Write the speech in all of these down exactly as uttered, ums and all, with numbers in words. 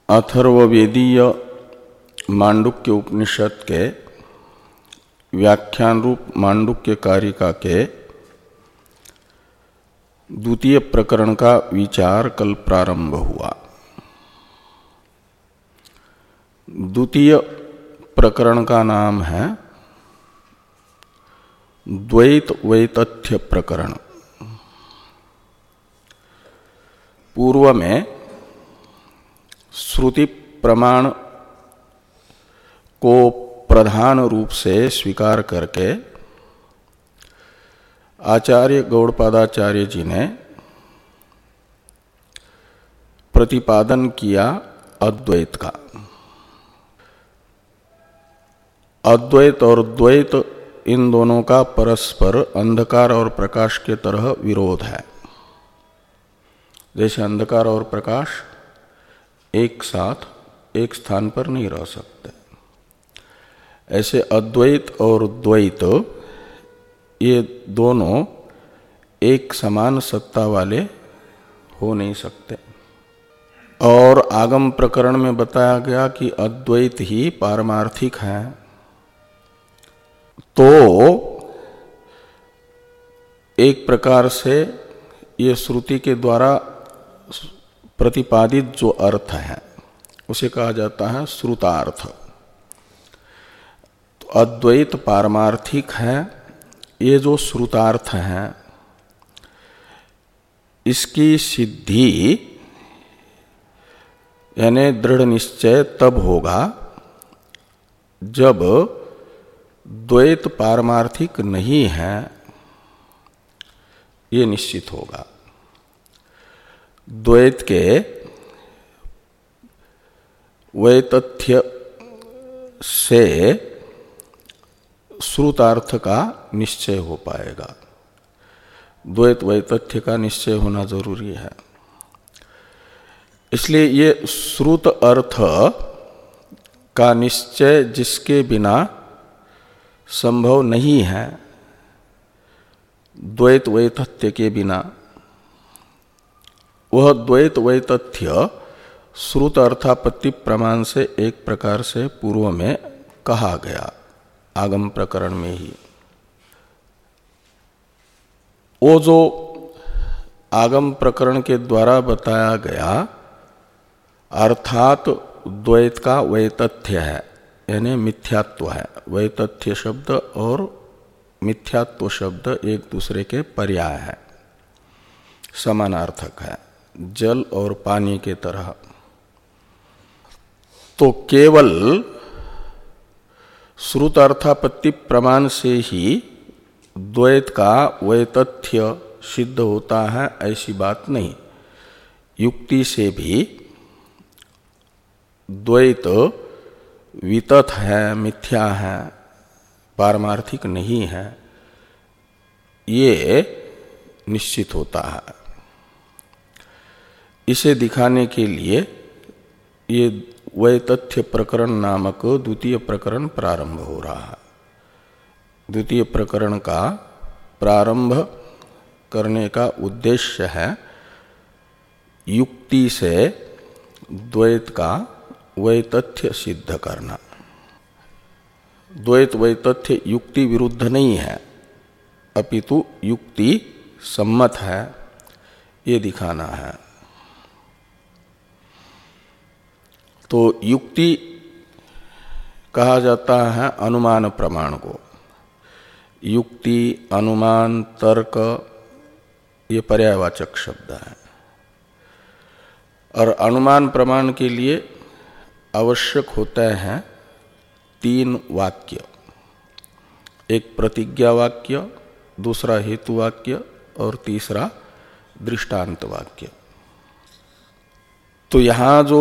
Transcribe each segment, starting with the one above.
अथर्ववेदीय मांडुक्य उपनिषद के व्याख्यान रूप मांडुक्य कारिका के द्वितीय प्रकरण का विचार कल प्रारंभ हुआ। द्वितीय प्रकरण का नाम है द्वैत वैतथ्य प्रकरण। पूर्व में श्रुति प्रमाण को प्रधान रूप से स्वीकार करके आचार्य गौड़पादाचार्य जी ने प्रतिपादन किया अद्वैत का। अद्वैत और द्वैत इन दोनों का परस्पर अंधकार और प्रकाश के तरह विरोध है। जैसे अंधकार और प्रकाश एक साथ एक स्थान पर नहीं रह सकते, ऐसे अद्वैत और द्वैत ये दोनों एक समान सत्ता वाले हो नहीं सकते। और आगम प्रकरण में बताया गया कि अद्वैत ही पारमार्थिक है। तो एक प्रकार से ये श्रुति के द्वारा प्रतिपादित जो अर्थ है उसे कहा जाता है श्रुतार्थ। तो अद्वैत पारमार्थिक है, ये जो श्रुतार्थ है इसकी सिद्धि यानी दृढ़ निश्चय तब होगा जब द्वैत पारमार्थिक नहीं है, ये निश्चित होगा। द्वैत के वैतथ्य से श्रुतार्थ का निश्चय हो पाएगा। द्वैत वैतथ्य का निश्चय होना जरूरी है। इसलिए ये श्रुत अर्थ का निश्चय जिसके बिना संभव नहीं है, द्वैत वैतथ्य के बिना, वह द्वैत वैतथ्य श्रुत अर्थापत्ति प्रमाण से एक प्रकार से पूर्व में कहा गया आगम प्रकरण में ही। वो जो आगम प्रकरण के द्वारा बताया गया अर्थात द्वैत का वैतथ्य है यानी मिथ्यात्व है। वैतथ्य शब्द और मिथ्यात्व शब्द एक दूसरे के पर्याय है, समानार्थक है, जल और पानी के तरह। तो केवल श्रुत अर्थापत्ति प्रमाण से ही द्वैत का वैतथ्य सिद्ध होता है ऐसी बात नहीं। युक्ति से भी द्वैत वितथ है, मिथ्या है, पारमार्थिक नहीं है, ये निश्चित होता है। इसे दिखाने के लिए ये वैतथ्य प्रकरण नामक द्वितीय प्रकरण प्रारंभ हो रहा है। द्वितीय प्रकरण का प्रारंभ करने का उद्देश्य है युक्ति से द्वैत का वैतथ्य सिद्ध करना। द्वैत वैतथ्य युक्ति विरुद्ध नहीं है, अपितु युक्ति सम्मत है, ये दिखाना है। तो युक्ति कहा जाता है अनुमान प्रमाण को। युक्ति, अनुमान, तर्क ये पर्यायवाचक शब्द है। और अनुमान प्रमाण के लिए आवश्यक होते हैं तीन वाक्य, एक प्रतिज्ञा वाक्य, दूसरा हेतु वाक्य और तीसरा दृष्टांत वाक्य। तो यहाँ जो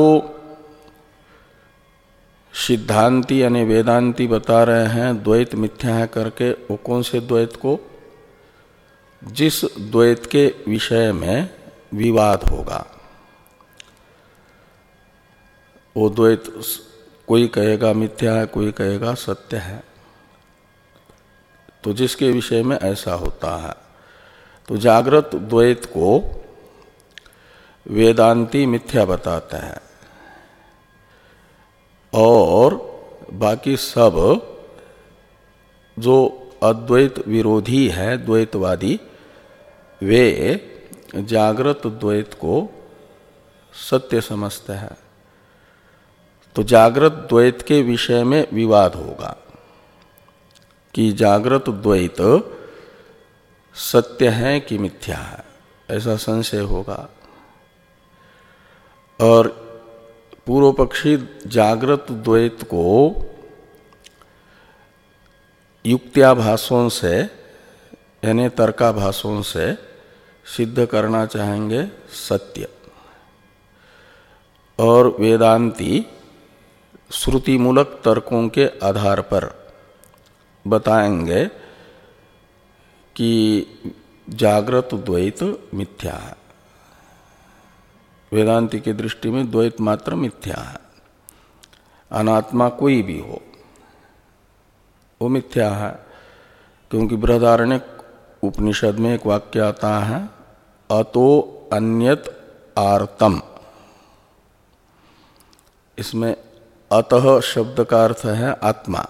सिद्धांती यानी वेदांती बता रहे हैं द्वैत मिथ्या है करके, वो कौन से द्वैत को? जिस द्वैत के विषय में विवाद होगा। वो द्वैत कोई कहेगा मिथ्या है, कोई कहेगा सत्य है। तो जिसके विषय में ऐसा होता है, तो जागृत द्वैत को वेदांती मिथ्या बताता है और बाकी सब जो अद्वैत विरोधी है, द्वैतवादी, वे जागृत द्वैत को सत्य समझते हैं। तो जागृत द्वैत के विषय में विवाद होगा कि जागृत द्वैत सत्य है कि मिथ्या है, ऐसा संशय होगा। और पूर्व पक्षी जागृत द्वैत को युक्त्याभासों से यानी तर्काभासों से सिद्ध करना चाहेंगे सत्य, और वेदांती श्रुति मूलक तर्कों के आधार पर बताएंगे कि जागृत द्वैत मिथ्या है। वेदांती की दृष्टि में द्वैत मात्र मिथ्या है, अनात्मा कोई भी हो वो मिथ्या है। क्योंकि बृहदारण्यक उपनिषद में एक वाक्य आता है, अतो अन्यत आर्तम। इसमें अतः शब्द का अर्थ है आत्मा,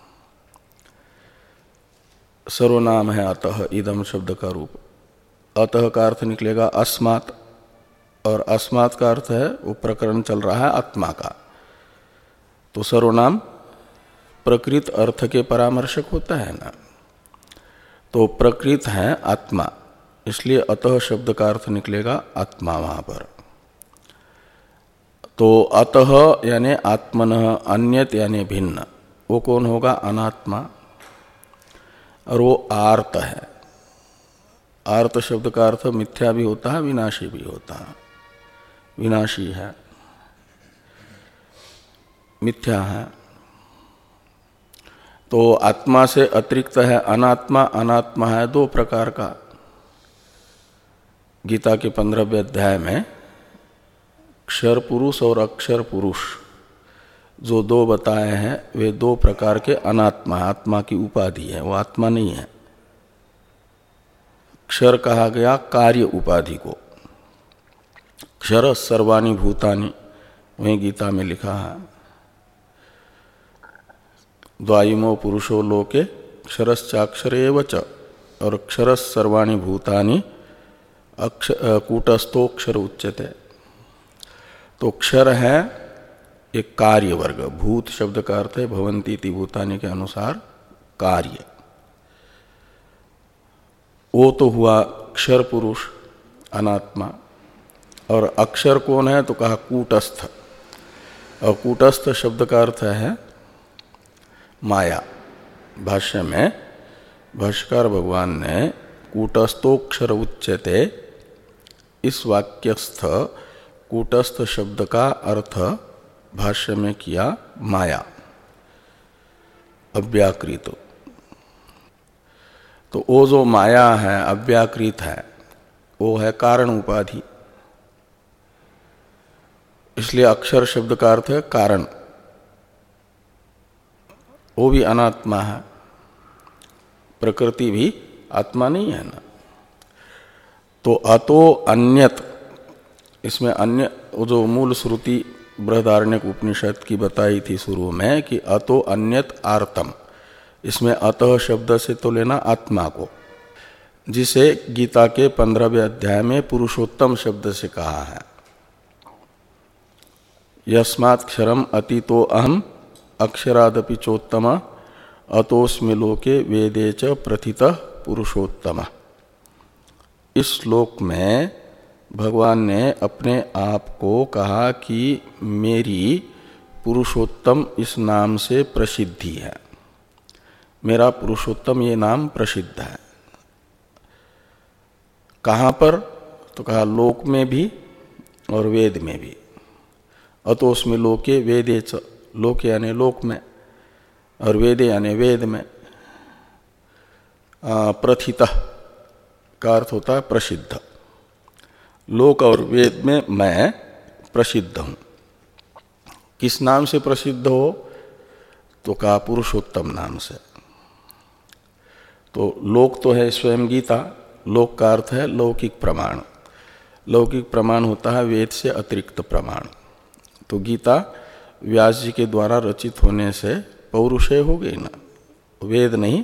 सर्वनाम है अतः, इदम शब्द का रूप। अतः का अर्थ निकलेगा अस्मात्, और अस्मात् का अर्थ है वो प्रकरण चल रहा है आत्मा का। तो सर्वनाम प्रकृत अर्थ के परामर्शक होता है ना, तो प्रकृत है आत्मा, इसलिए अतः शब्द का अर्थ निकलेगा आत्मा वहां पर। तो अतः यानी आत्मनः, अन्यत यानी भिन्न, वो कौन होगा? अनात्मा। और वो आर्त है। आर्त शब्द का अर्थ मिथ्या भी होता है, विनाशी भी होता है। विनाशी है, मिथ्या है। तो आत्मा से अतिरिक्त है अनात्मा। अनात्मा है दो प्रकार का। गीता के पंद्रहवें अध्याय में क्षर पुरुष और अक्षर पुरुष जो दो बताए हैं, वे दो प्रकार के अनात्मा, आत्मा की उपाधि है, वो आत्मा नहीं है। क्षर कहा गया कार्य उपाधि को। क्षर सर्वाणि भूतानि, वहीं गीता में लिखा है, द्वायिमो पुरुषो लोके क्षरश्चाक्षरेव च, और अक्षरस् सर्वाणि भूतानि कूटस्थोक्षर उच्यते। तो क्षर है एक कार्य वर्ग। भूत शब्द का अर्थ है भवन्ति इति भूतानि के अनुसार कार्य। वो तो हुआ क्षर पुरुष अनात्मा। और अक्षर कौन है? तो कहा कूटस्थ। और कूटस्थ शब्द का अर्थ है माया। भाष्य में भाष्यकार भगवान ने कूटस्थोक्षर उच्यते, इस वाक्यस्थ कूटस्थ शब्द का अर्थ भाष्य में किया माया, अव्याकृत। तो वो जो माया है, अव्याकृत है, वो है कारण उपाधि। इसलिए अक्षर शब्द का अर्थ है कारण, वो भी अनात्मा है। प्रकृति भी आत्मा नहीं है ना। तो अतो अन्यत, इसमें अन्य जो मूल श्रुति बृहदारण्यक उपनिषद की बताई थी शुरू में कि अतो अन्यत आर्तम, इसमें अतः शब्द से तो लेना आत्मा को, जिसे गीता के पंद्रहवें अध्याय में पुरुषोत्तम शब्द से कहा है। यस्मात् क्षरम अतीतो अहम अक्षरादपि चोत्तम अतोस्मि लोके वेदे च प्रथितः पुरुषोत्तम। इस श्लोक में भगवान ने अपने आप को कहा कि मेरी पुरुषोत्तम इस नाम से प्रसिद्धि है, मेरा पुरुषोत्तम ये नाम प्रसिद्ध है। कहाँ पर? तो कहा लोक में भी और वेद में भी। अतोस्मि लोके वेदे च, लोक यानी लोक में, और वेदे यानी वेद में। प्रथितः का अर्थ होता है प्रसिद्ध। लोक और वेद में मैं प्रसिद्ध हूं। किस नाम से प्रसिद्ध हो? तो कहा पुरुषोत्तम नाम से। तो लोक तो है स्वयं गीता, लोक का अर्थ है लौकिक प्रमाण। लौकिक प्रमाण होता है वेद से अतिरिक्त प्रमाण। तो गीता व्यास जी के द्वारा रचित होने से पौरुषेय हो गई ना, वेद नहीं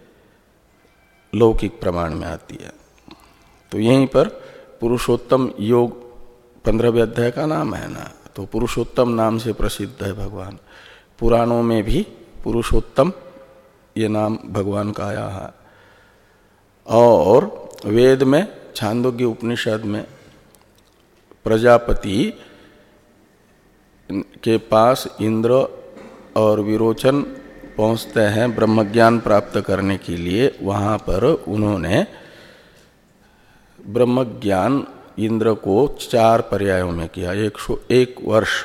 लौकिक प्रमाण में आती है। तो यहीं पर पुरुषोत्तम योग पंद्रहवें अध्याय का नाम है ना, तो पुरुषोत्तम नाम से प्रसिद्ध है भगवान। पुराणों में भी पुरुषोत्तम ये नाम भगवान का आया है। और वेद में छांदोग्य उपनिषद में प्रजापति के पास इंद्र और विरोचन पहुंचते हैं ब्रह्मज्ञान प्राप्त करने के लिए। वहां पर उन्होंने ब्रह्मज्ञान इंद्र को चार पर्यायों में किया। एक सौ एक वर्ष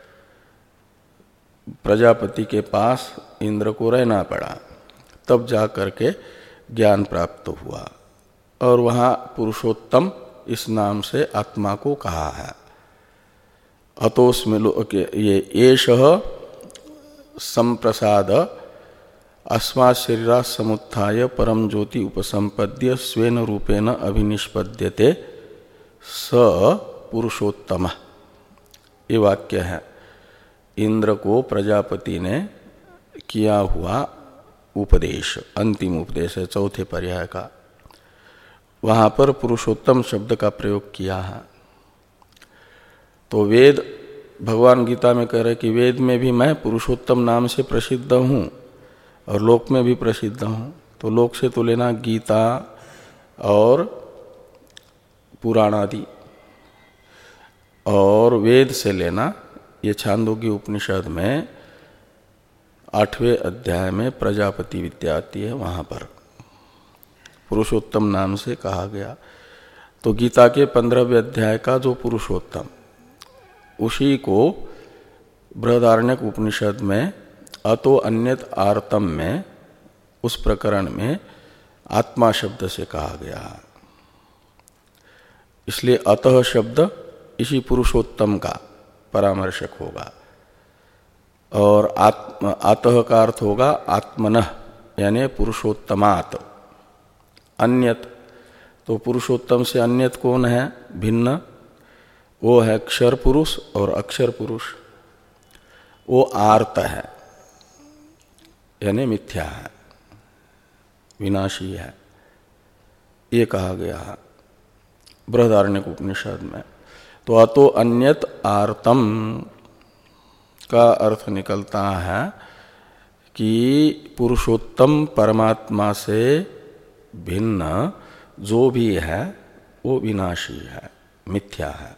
प्रजापति के पास इंद्र को रहना पड़ा, तब जा करके ज्ञान प्राप्त हुआ। और वहाँ पुरुषोत्तम इस नाम से आत्मा को कहा है। अतोस्मि ये एष संप्रसाद अस्मात् शरीरात् समुत्थाय परम ज्योति उपसंपद्य स्वेन रूपेण अभिनिष्पद्यते स पुरुषोत्तम। ये वाक्य है इंद्र को प्रजापति ने किया हुआ उपदेश, अंतिम उपदेश है चौथे पर्याय का। वहां पर पुरुषोत्तम शब्द का प्रयोग किया है। तो वेद, भगवान गीता में कह रहे कि वेद में भी मैं पुरुषोत्तम नाम से प्रसिद्ध हूँ और लोक में भी प्रसिद्ध हूँ। तो लोक से तो लेना गीता और पुराण आदि, और वेद से लेना ये छांदोग्य उपनिषद में आठवें अध्याय में प्रजापति विद्या आती है, वहाँ पर पुरुषोत्तम नाम से कहा गया। तो गीता के पंद्रहवें अध्याय का जो पुरुषोत्तम, उसी को बृहदारण्यक उपनिषद में अतो अन्यत आर्तम में उस प्रकरण में आत्मा शब्द से कहा गया। इसलिए अतः शब्द इसी पुरुषोत्तम का परामर्शक होगा। और आत्म अतः का अर्थ होगा आत्मनः, यानी पुरुषोत्तमात्। अन्यत, तो पुरुषोत्तम से अन्यत कौन है? भिन्न, वो है क्षर पुरुष और अक्षर पुरुष। वो आर्त है, यानी मिथ्या है, विनाशी है, ये कहा गया है बृहदारण्यक उपनिषद में। तो अतो अन्यत आर्तम का अर्थ निकलता है कि पुरुषोत्तम परमात्मा से भिन्न जो भी है वो विनाशी है, मिथ्या है।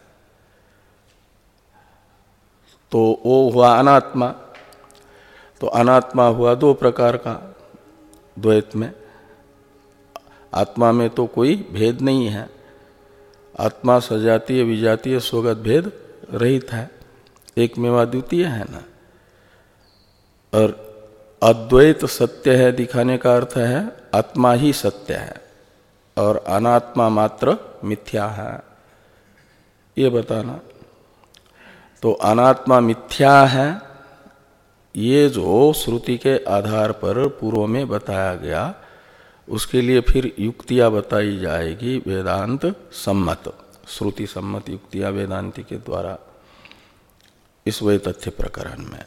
तो वो हुआ अनात्मा। तो अनात्मा हुआ दो प्रकार का द्वैत में। आत्मा में तो कोई भेद नहीं है, आत्मा सजातीय विजातीय स्वगत भेद रहित है, एक मेवा द्वितीय है ना। और अद्वैत सत्य है दिखाने का अर्थ है आत्मा ही सत्य है और अनात्मा मात्र मिथ्या है, ये बताना। तो अनात्मा मिथ्या है, ये जो श्रुति के आधार पर पूर्व में बताया गया, उसके लिए फिर युक्तियां बताई जाएगी वेदांत सम्मत, श्रुति सम्मत युक्तियां वेदांति के द्वारा इस वै तथ्य प्रकरण में।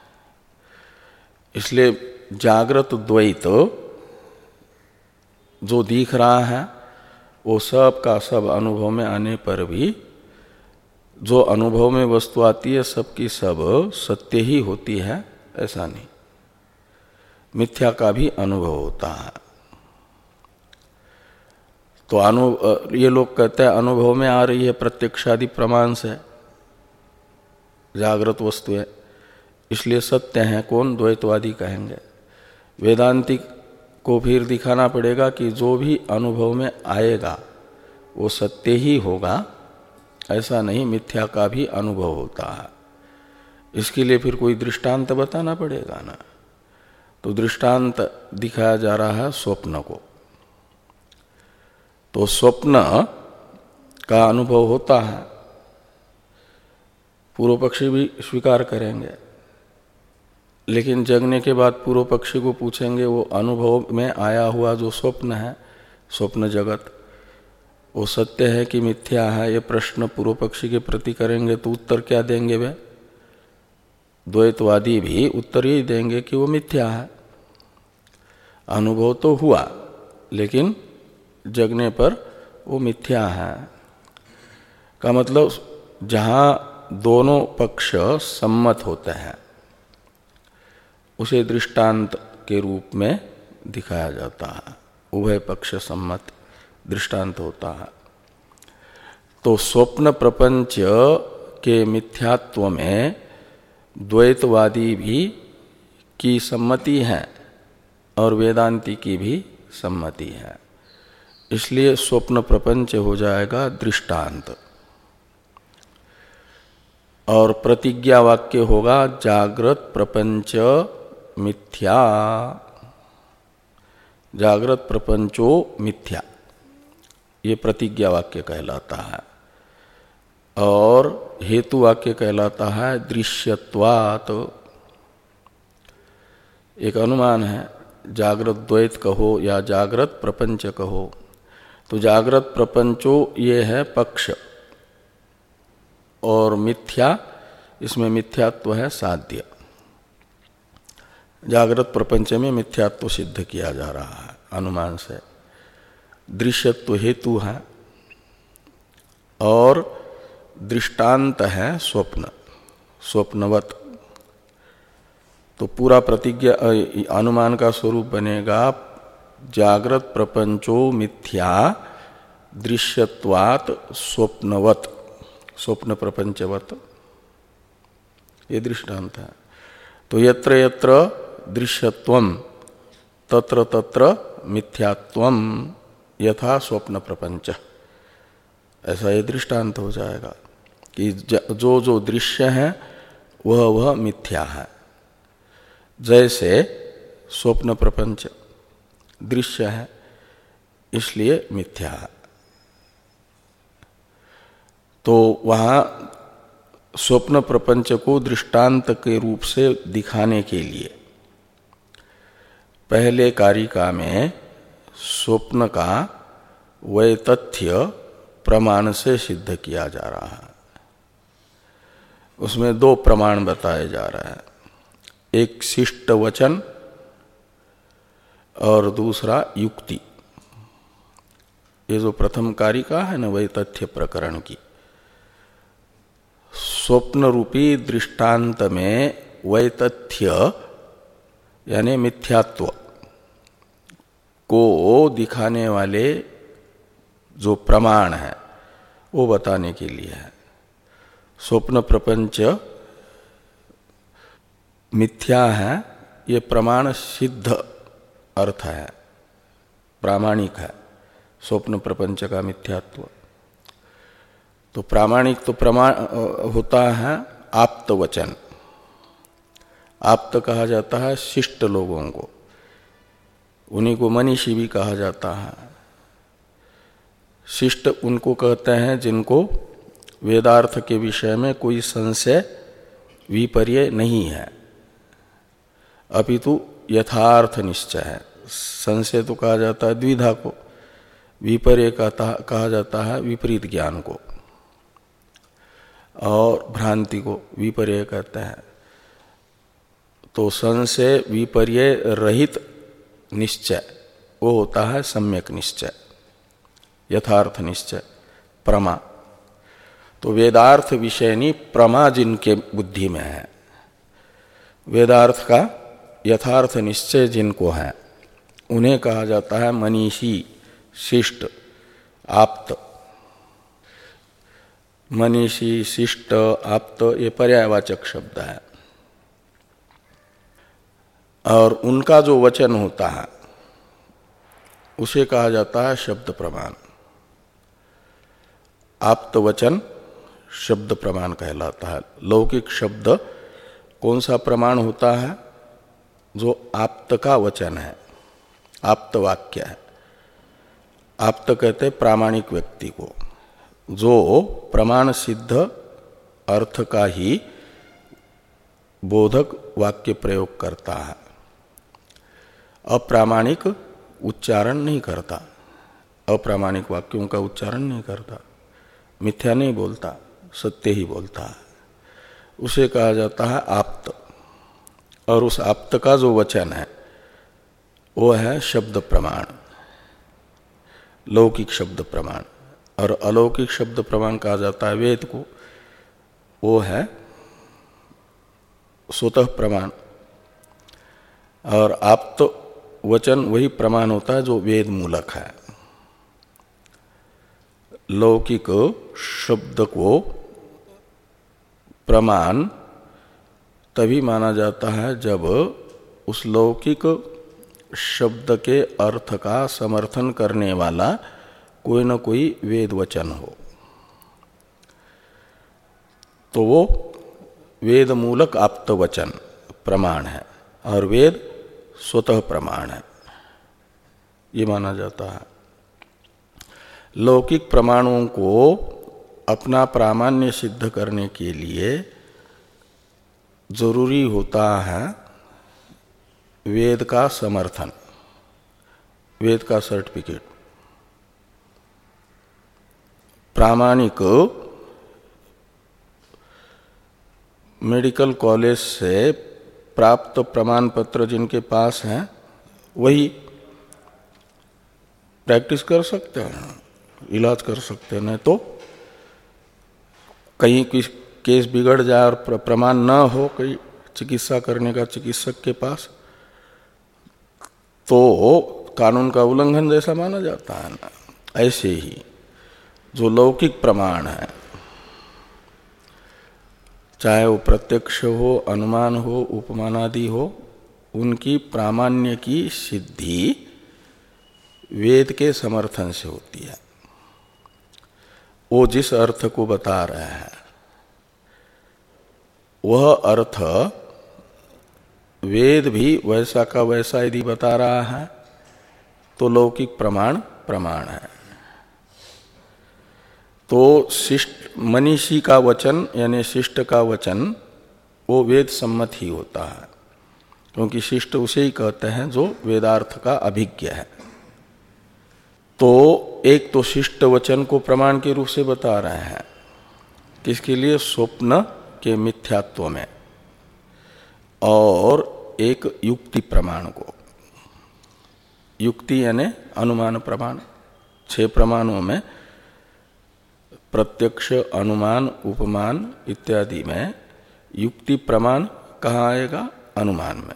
इसलिए जागृत द्वैत जो दिख रहा है वो सब का सब अनुभव में आने पर भी जो अनुभव में वस्तु आती है सब की सब सत्य ही होती है, ऐसा नहीं, मिथ्या का भी अनुभव होता है। तो अनु ये लोग कहते हैं अनुभव में आ रही है प्रत्यक्षादि प्रमाण से जागृत वस्तु है, इसलिए सत्य है। कौन? द्वैतवादी कहेंगे। वेदांती को फिर दिखाना पड़ेगा कि जो भी अनुभव में आएगा वो सत्य ही होगा, ऐसा नहीं, मिथ्या का भी अनुभव होता है। इसके लिए फिर कोई दृष्टांत बताना पड़ेगा ना। तो दृष्टांत दिखाया जा रहा है स्वप्न को। तो स्वप्न का अनुभव होता है, पूर्व पक्षी भी स्वीकार करेंगे, लेकिन जगने के बाद पूर्व पक्षी को पूछेंगे वो अनुभव में आया हुआ जो स्वप्न है, स्वप्न जगत, वो सत्य है कि मिथ्या है, ये प्रश्न पूर्व पक्षी के प्रति करेंगे तो उत्तर क्या देंगे वे? द्वैतवादी भी उत्तर यही देंगे कि वो मिथ्या है। अनुभव तो हुआ लेकिन जगने पर वो मिथ्या है। का मतलब जहाँ दोनों पक्ष सम्मत होते हैं उसे दृष्टांत के रूप में दिखाया जाता है। उभय पक्ष सम्मत दृष्टांत होता है। तो स्वप्न प्रपंच के मिथ्यात्व में द्वैतवादी भी की सम्मति है और वेदांती की भी सम्मति है। इसलिए स्वप्न प्रपंच हो जाएगा दृष्टांत और प्रतिज्ञा वाक्य होगा जागृत प्रपंच मिथ्या। जागृत प्रपंचो मिथ्या, ये प्रतिज्ञा वाक्य कहलाता है। और हेतु वाक्य कहलाता है दृश्यत्वात्। एक अनुमान है, जागृत द्वैत कहो या जागृत प्रपंच कहो। तो जागृत प्रपंचो ये है पक्ष और मिथ्या, इसमें मिथ्यात्व है साध्य। जागृत प्रपंच में मिथ्यात्व सिद्ध किया जा रहा है अनुमान से। दृश्यत्व हेतु है और दृष्टांत है स्वप्न, स्वप्नवत। तो पूरा प्रतिज्ञा अनुमान का स्वरूप बनेगा जागृत प्रपंचो मिथ्या दृश्यत्वात् स्वप्नवत, स्वप्न प्रपंचवत, ये दृष्टांत है। तो यत्र यत्र दृश्यत्वम तत्र तत्र मिथ्यात्वम यथा स्वप्न प्रपंच, ऐसा ये दृष्टांत हो जाएगा कि जो जो दृश्य है वह वह मिथ्या है। जैसे स्वप्न प्रपंच दृश्य है इसलिए मिथ्या है। तो वहाँ स्वप्न प्रपंच को दृष्टांत के रूप से दिखाने के लिए पहले कारिका में स्वप्न का वैतथ्य प्रमाण से सिद्ध किया जा रहा है। उसमें दो प्रमाण बताए जा रहे हैं, एक शिष्ट वचन और दूसरा युक्ति। ये जो प्रथम कारिका है ना वैतथ्य प्रकरण की, स्वप्न रूपी दृष्टांत में वैतथ्य यानी मिथ्यात्व को दिखाने वाले जो प्रमाण है वो बताने के लिए है। स्वप्न प्रपंच मिथ्या है, ये प्रमाण सिद्ध अर्थ है, प्रामाणिक है स्वप्न प्रपंच का मिथ्यात्व। तो प्रामाणिक तो प्रमाण होता है आप्त वचन। आप्त कहा जाता है शिष्ट लोगों को, उन्हीं को मनीषी भी कहा जाता है। शिष्ट उनको कहते हैं जिनको वेदार्थ के विषय में कोई संशय विपर्य नहीं है, अपितु यथार्थ निश्चय है। संशय तो कहा जाता है द्विधा को, विपर्य कहा जाता है विपरीत ज्ञान को, और भ्रांति को विपर्य कहते हैं। तो संशय विपर्य रहित निश्चय वो होता है सम्यक निश्चय, यथार्थ निश्चय, प्रमा। तो वेदार्थ विषयनी प्रमा जिनके बुद्धि में है, वेदार्थ का यथार्थ निश्चय जिनको है, उन्हें कहा जाता है मनीषी, शिष्ट, आप्त। मनीषी, शिष्ट, आप्त ये पर्यायवाचक शब्द है। और उनका जो वचन होता है उसे कहा जाता है शब्द प्रमाण। आप्त वचन शब्द प्रमाण कहलाता है। लौकिक शब्द कौन सा प्रमाण होता है? जो आप्त का वचन है, आप्त वाक्य है। आप्त कहते प्रामाणिक व्यक्ति को, जो प्रमाण सिद्ध अर्थ का ही बोधक वाक्य प्रयोग करता है, अप्रामाणिक उच्चारण नहीं करता, अप्रामाणिक वाक्यों का उच्चारण नहीं करता, मिथ्या नहीं बोलता, सत्य ही बोलता है। उसे कहा जाता है आप्त। और उस आप्त का जो वचन है वो है शब्द प्रमाण, लौकिक शब्द प्रमाण। और अलौकिक शब्द प्रमाण कहा जाता है वेद को, वो है स्वतः प्रमाण। और आप्त वचन वही प्रमाण होता है जो वेद मूलक है। लौकिक शब्द को प्रमाण तभी माना जाता है जब उस लौकिक शब्द के अर्थ का समर्थन करने वाला कोई न कोई वेद वचन हो, तो वो वेद मूलक आप्त वचन प्रमाण है और वेद स्वतः प्रमाण है, ये माना जाता है। लौकिक प्रमाणों को अपना प्रामाण्य सिद्ध करने के लिए जरूरी होता है वेद का समर्थन, वेद का सर्टिफिकेट। प्रामाणिक मेडिकल कॉलेज से प्राप्त प्रमाण पत्र जिनके पास हैं वही प्रैक्टिस कर सकते हैं, इलाज कर सकते हैं। नहीं तो कहीं किस केस बिगड़ जाए और प्रमाण न हो कहीं चिकित्सा करने का चिकित्सक के पास, तो कानून का उल्लंघन जैसा माना जाता है ना। ऐसे ही जो लौकिक प्रमाण है, चाहे वो प्रत्यक्ष हो, अनुमान हो, उपमानादि हो, उनकी प्रामाण्य की सिद्धि वेद के समर्थन से होती है। वो जिस अर्थ को बता रहे हैं वह अर्थ वेद भी वैसा का वैसा यदि बता रहा है तो लौकिक प्रमाण प्रमाण है। तो शिष्ट मनीषी का वचन यानी शिष्ट का वचन वो वेद सम्मत ही होता है, क्योंकि शिष्ट उसे ही कहते हैं जो वेदार्थ का अभिज्ञ है। तो एक तो शिष्ट वचन को प्रमाण के रूप से बता रहे हैं, किसके लिए? स्वप्न के मिथ्यात्व में। और एक युक्ति प्रमाण को, युक्ति यानी अनुमान प्रमाण। छह प्रमाणों में प्रत्यक्ष, अनुमान, उपमान इत्यादि में युक्ति प्रमाण कहाँ आएगा? अनुमान में।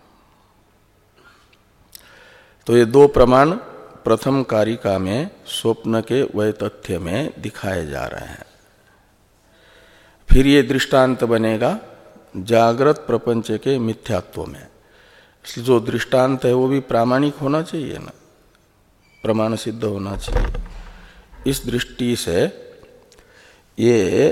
तो ये दो प्रमाण प्रथम कारिका में स्वप्न के वैतथ्य में दिखाए जा रहे हैं। फिर ये दृष्टांत बनेगा जागृत प्रपंच के मिथ्यात्व में। इसलिए जो दृष्टांत है वो भी प्रामाणिक होना चाहिए ना, प्रमाण सिद्ध होना चाहिए। इस दृष्टि से ये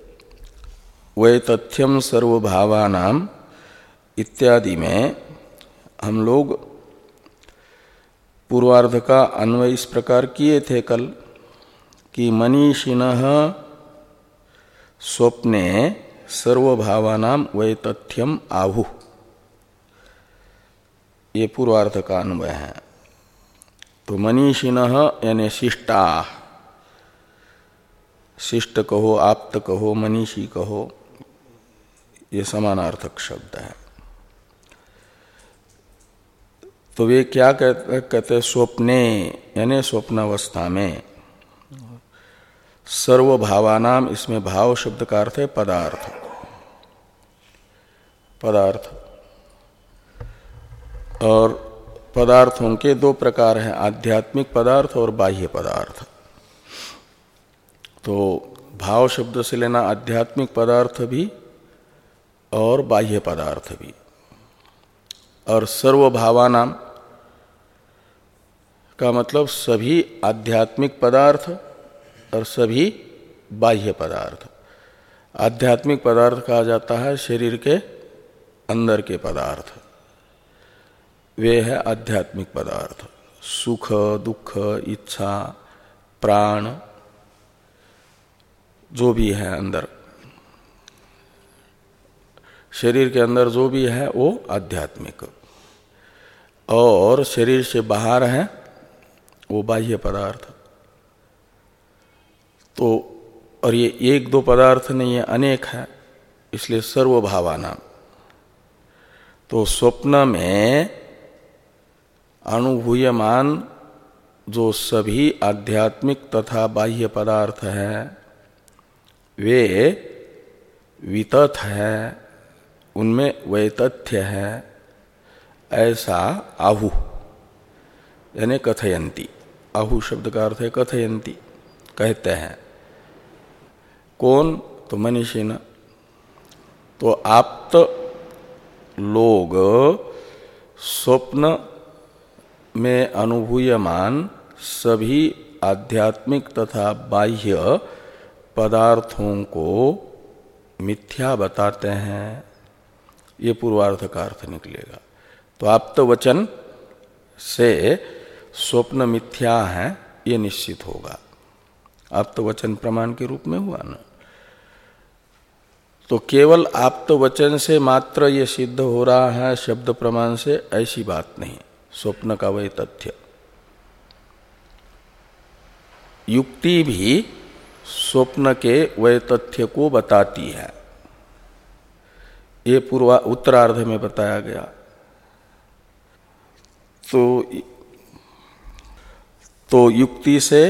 वैतथ्यम सर्वभावानाम इत्यादि में हम लोग पूर्वार्ध का अन्वय इस प्रकार किए थे कल कि मनीषिणः स्वप्ने सर्वभावानाम वैतथ्यम आहु, ये पूर्वार्ध का अन्वय है। तो मनीषिणः यानी शिष्टा, शिष्ट कहो, आप्त कहो, मनीषी कहो, ये समानार्थक शब्द है। तो वे क्या कहते कहते स्वप्ने यानी स्वप्नावस्था में, सर्वभावानाम, इसमें भाव शब्द का अर्थ है पदार्थ। पदार्थ और पदार्थों के दो प्रकार हैं, आध्यात्मिक पदार्थ और बाह्य पदार्थ। तो भाव शब्द से लेना आध्यात्मिक पदार्थ भी और बाह्य पदार्थ भी। और सर्वभावानाम का मतलब सभी आध्यात्मिक पदार्थ और सभी बाह्य पदार्थ। आध्यात्मिक पदार्थ कहा जाता है शरीर के अंदर के पदार्थ, वे है आध्यात्मिक पदार्थ। सुख, दुख, इच्छा, प्राण, जो भी है अंदर शरीर के अंदर जो भी है वो आध्यात्मिक, और शरीर से बाहर है वो बाह्य पदार्थ। तो और ये एक दो पदार्थ नहीं है, अनेक है। इसलिए सर्वभावानाम। तो स्वप्न में अनुभूयमान जो सभी आध्यात्मिक तथा बाह्य पदार्थ हैं वे वितथ है, उनमें वैतथ्य है, ऐसा आहु यानी कथयंती। आहु शब्द का अर्थ है कथयंती, कहते हैं। कौन? तो मनीषी न। तो आप्त लोग स्वप्न में अनुभूयमान सभी आध्यात्मिक तथा बाह्य पदार्थों को मिथ्या बताते हैं, ये पूर्वार्थ का अर्थ निकलेगा। तो आप्त वचन से स्वप्न मिथ्या है ये निश्चित होगा। आप्त वचन प्रमाण के रूप में हुआ ना। तो केवल आप्त वचन से मात्र ये सिद्ध हो रहा है शब्द प्रमाण से, ऐसी बात नहीं। स्वप्न का वही तथ्य, युक्ति भी स्वप्न के वह तथ्य को बताती है। ये पूर्वा उत्तरार्ध में बताया गया। तो तो युक्ति से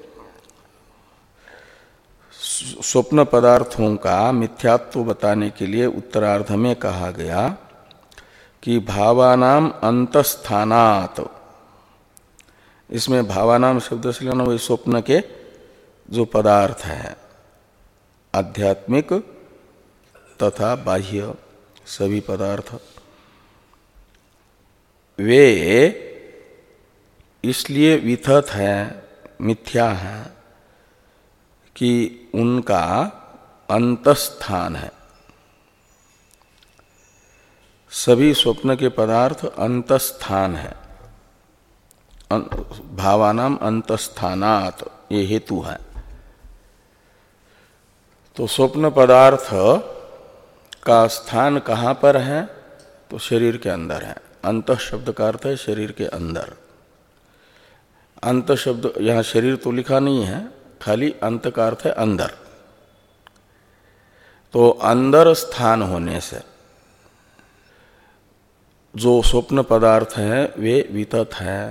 स्वप्न पदार्थों का मिथ्यात्व बताने के लिए उत्तरार्ध में कहा गया कि भावानाम अंतस्थानात। इसमें भावानाम शब्द से लेना वही स्वप्न के जो पदार्थ है आध्यात्मिक तथा बाह्य सभी पदार्थ, वे इसलिए विथत है, मिथ्या है कि उनका अंतस्थान है। सभी स्वप्न के पदार्थ अंतस्थान है। भावानाम अंतस्थानात ये हेतु है। तो स्वप्न पदार्थ का स्थान कहाँ पर है? तो शरीर के अंदर है। अंत शब्द का अर्थ है शरीर के अंदर। अंत शब्द यहाँ शरीर तो लिखा नहीं है, खाली अंत का अर्थ है अंदर। तो अंदर स्थान होने से जो स्वप्न पदार्थ है वे वितत है।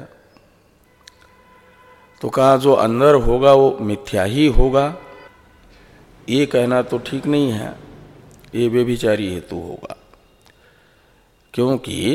तो कहा जो अंदर होगा वो मिथ्या ही होगा, ये कहना तो ठीक नहीं है, ये व्यभिचारी हेतु होगा। क्योंकि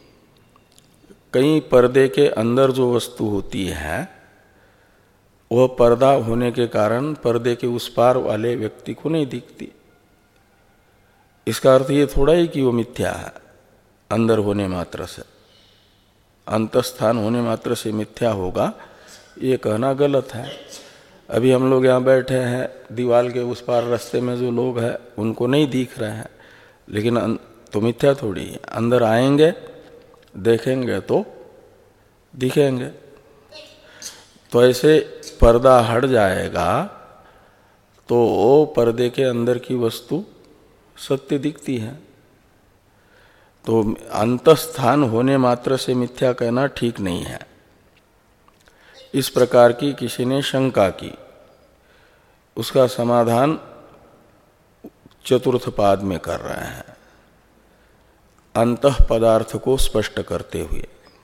कई पर्दे के अंदर जो वस्तु होती है वह पर्दा होने के कारण पर्दे के उस पार वाले व्यक्ति को नहीं दिखती। इसका अर्थ ये थोड़ा ही कि वो मिथ्या है अंदर होने मात्र से। अंतस्थान होने मात्र से मिथ्या होगा ये कहना गलत है। अभी हम लोग यहाँ बैठे हैं, दीवाल के उस पार रास्ते में जो लोग हैं उनको नहीं दिख रहे हैं, लेकिन तो मिथ्या थोड़ी है। अंदर आएंगे देखेंगे तो दिखेंगे। तो ऐसे पर्दा हट जाएगा तो पर्दे के अंदर की वस्तु सत्य दिखती है। तो अंतस्थान होने मात्र से मिथ्या कहना ठीक नहीं है। इस प्रकार की किसी ने शंका की, उसका समाधान चतुर्थ पाद में कर रहे हैं, अंतः पदार्थ को स्पष्ट करते हुए।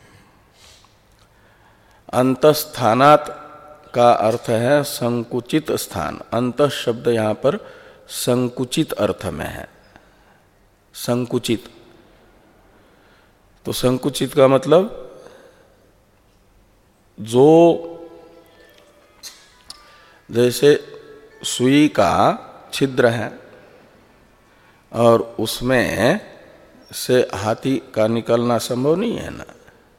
अंतस्थानात का अर्थ है संकुचित स्थान। अंतः शब्द यहाँ पर संकुचित अर्थ में है। संकुचित, तो संकुचित का मतलब जो जैसे सुई का छिद्र है और उसमें से हाथी का निकलना संभव नहीं है ना,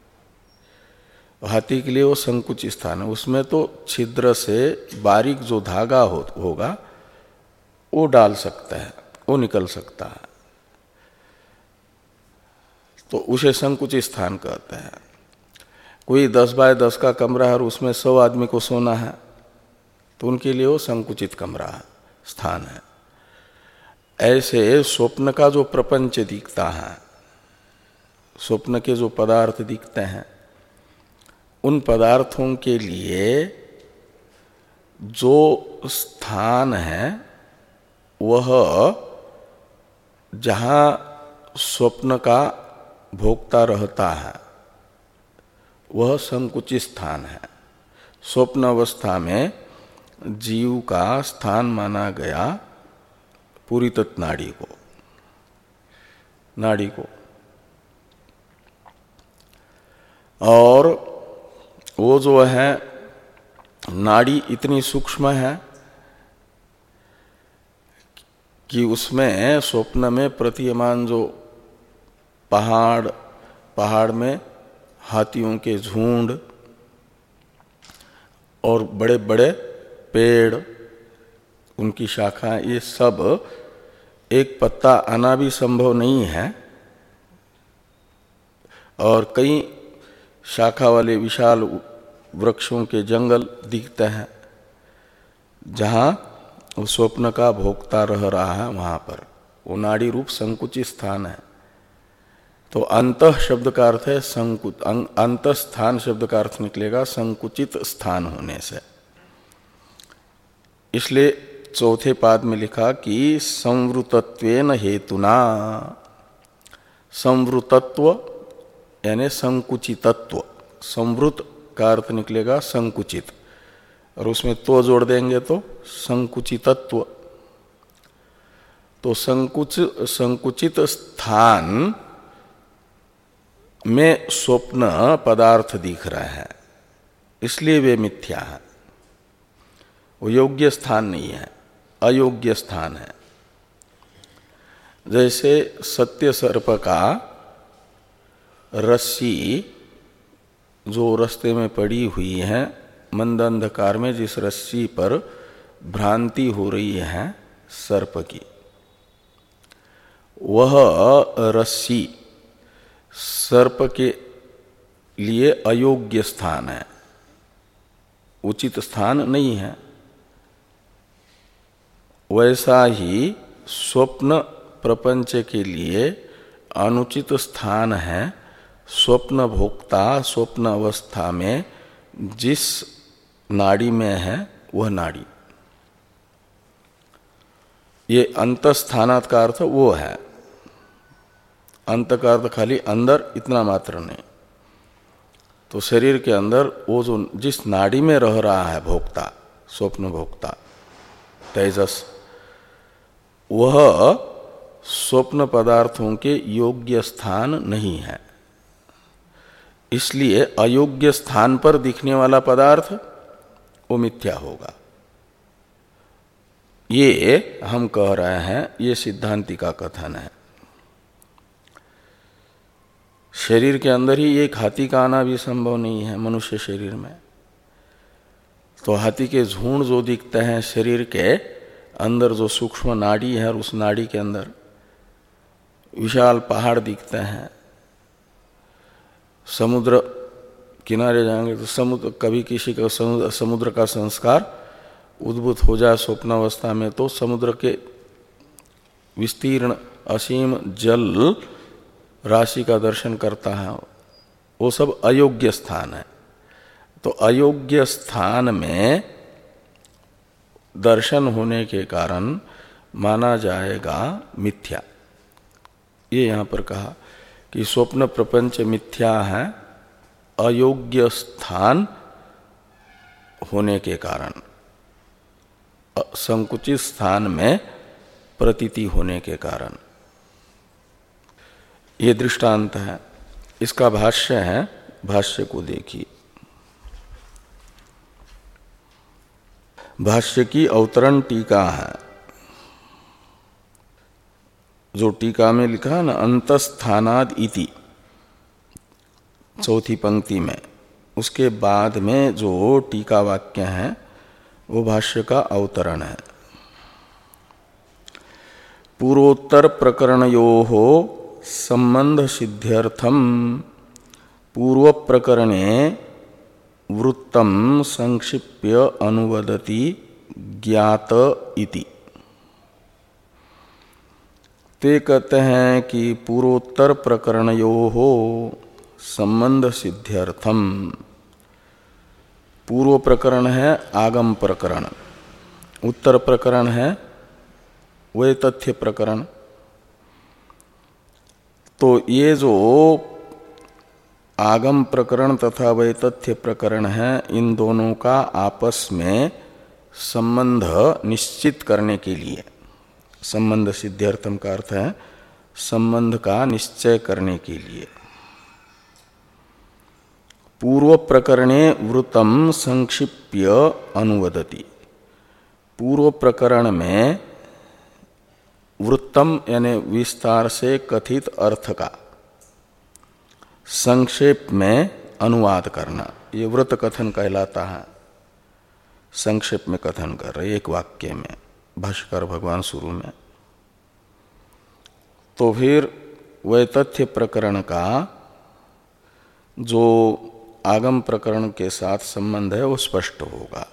हाथी के लिए वो संकुचित स्थान है। उसमें तो छिद्र से बारीक जो धागा हो, होगा वो डाल सकता है, वो निकल सकता है, तो उसे संकुचित स्थान कहते हैं। कोई दस बाय दस का कमरा है और उसमें सौ आदमी को सोना है तो उनके लिए वो संकुचित कमरा है, स्थान है। ऐसे स्वप्न का जो प्रपंच दिखता है, स्वप्न के जो पदार्थ दिखते हैं, उन पदार्थों के लिए जो स्थान है वह जहाँ स्वप्न का भोक्ता रहता है वह संकुचित स्थान है। स्वप्न अवस्था में जीव का स्थान माना गया पुरीतत नाड़ी को, नाड़ी को, और वो जो है नाड़ी इतनी सूक्ष्म है कि उसमें स्वप्न में प्रतीयमान जो पहाड़, पहाड़ में हाथियों के झुंड और बड़े बड़े पेड़, उनकी शाखाएं, ये सब एक पत्ता आना भी संभव नहीं है, और कई शाखा वाले विशाल वृक्षों के जंगल दिखते हैं। जहाँ वो स्वप्न का भोक्ता रह रहा है वहाँ पर वो नाड़ी रूप संकुचित स्थान है। तो अंतः शब्द का अर्थ है संकुच, अंत स्थान शब्द का अर्थ निकलेगा संकुचित स्थान होने से। इसलिए चौथे पाद में लिखा कि संवृतत्वेन हेतुना, संवृतत्व यानी संकुचितत्व, संवृत का अर्थ निकलेगा संकुचित, और उसमें तो जोड़ देंगे तो संकुचितत्व। तो संकुच संकुचित स्थान में स्वप्न पदार्थ दिख रहा है, इसलिए वे मिथ्या है। वो योग्य स्थान नहीं है, अयोग्य स्थान है। जैसे सत्य सर्प का रस्सी जो रास्ते में पड़ी हुई है, मंद अंधकार में जिस रस्सी पर भ्रांति हो रही है सर्प की, वह रस्सी सर्प के लिए अयोग्य स्थान है, उचित स्थान नहीं है। वैसा ही स्वप्न प्रपंच के लिए अनुचित स्थान है स्वप्न भोक्ता स्वप्न अवस्था में जिस नाड़ी में है वह नाड़ी। ये अंतस्थानात् का अर्थ वो है, अंत का अर्थ खाली अंदर इतना मात्र नहीं। तो शरीर के अंदर वो जो जिस नाड़ी में रह रहा है भोक्ता, स्वप्न भोक्ता तेजस, वह स्वप्न पदार्थों के योग्य स्थान नहीं है। इसलिए अयोग्य स्थान पर दिखने वाला पदार्थ वो मिथ्या होगा। ये हम कह रहे हैं, ये सिद्धांति का कथन है। शरीर के अंदर ही एक हाथी का आना भी संभव नहीं है मनुष्य शरीर में। तो हाथी के झुंड जो दिखते हैं शरीर के अंदर, जो सूक्ष्म नाड़ी है, और उस नाड़ी के अंदर विशाल पहाड़ दिखते हैं। समुद्र किनारे जाएंगे तो समुद्र, कभी किसी का समुद्र, समुद्र का संस्कार उद्भूत हो जाए स्वप्न अवस्था में, तो समुद्र के विस्तीर्ण असीम जल राशि का दर्शन करता है, वो सब अयोग्य स्थान है। तो अयोग्य स्थान में दर्शन होने के कारण माना जाएगा मिथ्या। ये यहाँ पर कहा कि स्वप्न प्रपंच मिथ्या है अयोग्य स्थान होने के कारण, संकुचित स्थान में प्रतीति होने के कारण। ये दृष्टांत है। इसका भाष्य है, भाष्य को देखिए। भाष्य की अवतरण टीका है, जो टीका में लिखा है ना, अंतस्थानाद इति, चौथी पंक्ति में, उसके बाद में जो टीका वाक्य है वो भाष्य का अवतरण है। पूर्वोत्तर प्रकरणयोः संबंध सिद्ध्यर्थम पूर्व प्रकरणे वृत्तम संक्षिप्य अनुवदति ज्ञात इति। ते कहते हैं कि पूर्वोत्तर प्रकरणयोः संबंध सिद्ध्यर्थम, पूर्व प्रकरण है आगम प्रकरण, उत्तर प्रकरण है वे तथ्य प्रकरण। तो ये जो आगम प्रकरण तथा वैतथ्य प्रकरण है, इन दोनों का आपस में संबंध निश्चित करने के लिए, संबंध सिद्ध्यर्थम का अर्थ है संबंध का निश्चय करने के लिए, पूर्व प्रकरणे वृतम संक्षिप्य अनुवदति। पूर्व प्रकरण में वृत्तम यानी विस्तार से कथित अर्थ का संक्षेप में अनुवाद करना, ये व्रत कथन कहलाता है। संक्षेप में कथन कर रहे एक वाक्य में भाष्यकार भगवान शुरू में। तो फिर वैतथ्य प्रकरण का जो आगम प्रकरण के साथ संबंध है वो स्पष्ट होगा।